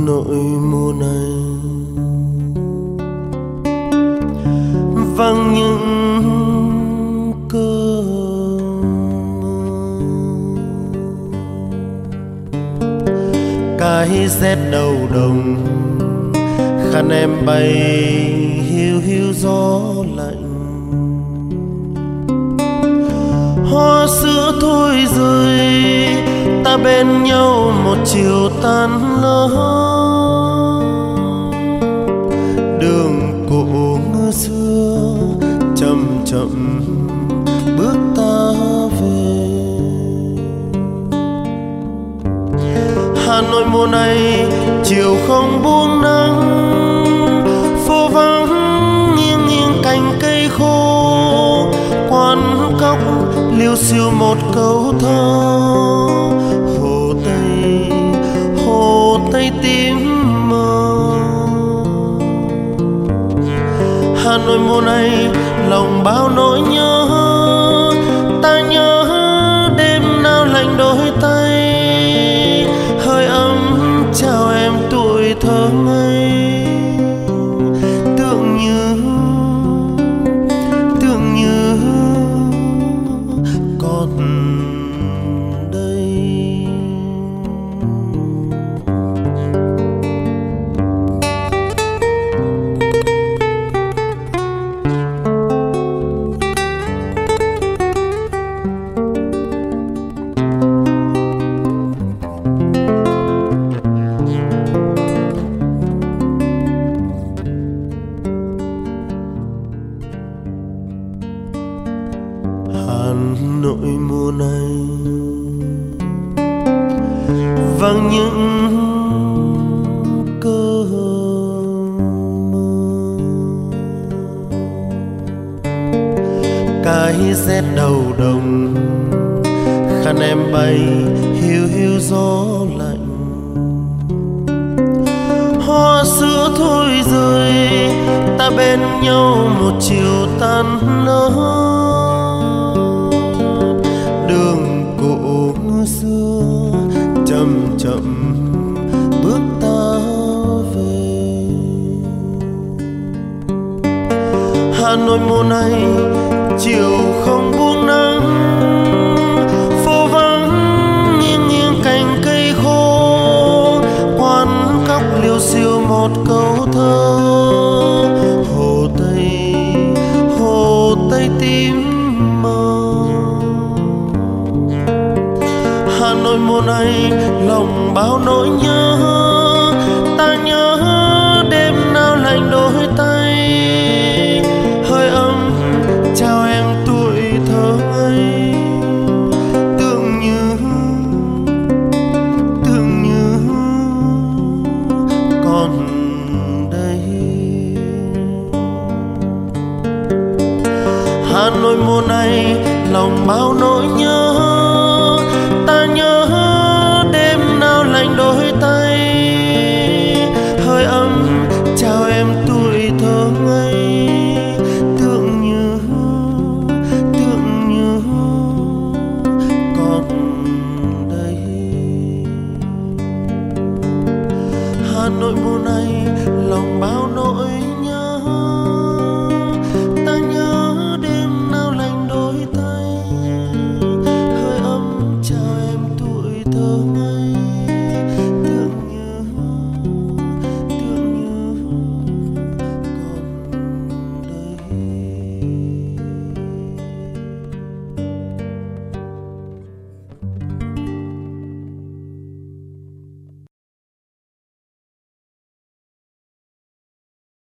Nội mùa này vang những cơn mưa, cái rét đầu đồng khăn em bay hiu hiu gió lạnh, hoa sữa thôi rơi ta bên nhau một chiều tan lỡ, đường cũ ngư xưa chậm chậm bước ta về. Hà Nội mùa này chiều không buông nắng, phố vắng nghiêng nghiêng cành cây khô, quán cóc liêu xiêu một câu thơ. Hồ Tây tím mờ, Hà Nội mùa này lòng bao nỗi nhớ. Ta nhớ đêm nào lạnh đôi tay, hơi ấm chào em tuổi thơ ngây. Tưởng như còn đây. Hà Nội mùa này vang những cơn mưa, cái rét đầu đồng khăn em bay hiu hiu gió lạnh, hoa sữa thôi rơi ta bên nhau một chiều tan lỡ, đường cũ xưa chậm chậm bước ta về. Hà Nội mùa này chiều không buông nắng, phố vắng nghiêng nghiêng cành cây khô, quán cóc liêu xiêu một câu thơ. Hồ Tây tím mờ, Hà Nội mùa này lòng bao nỗi nhớ. Ta nhớ đêm nào lạnh đôi tay, hơi ấm chào em tuổi thơ ngây. Tưởng như còn đây. Hà Nội mùa này lòng bao nỗi nhớ. Ta nhớ đêm nào lạnh đôi tay, hơi ấm chào em tuổi thơ ngây. Tưởng như còn đây. Hà Nội mùa này lòng bao nỗi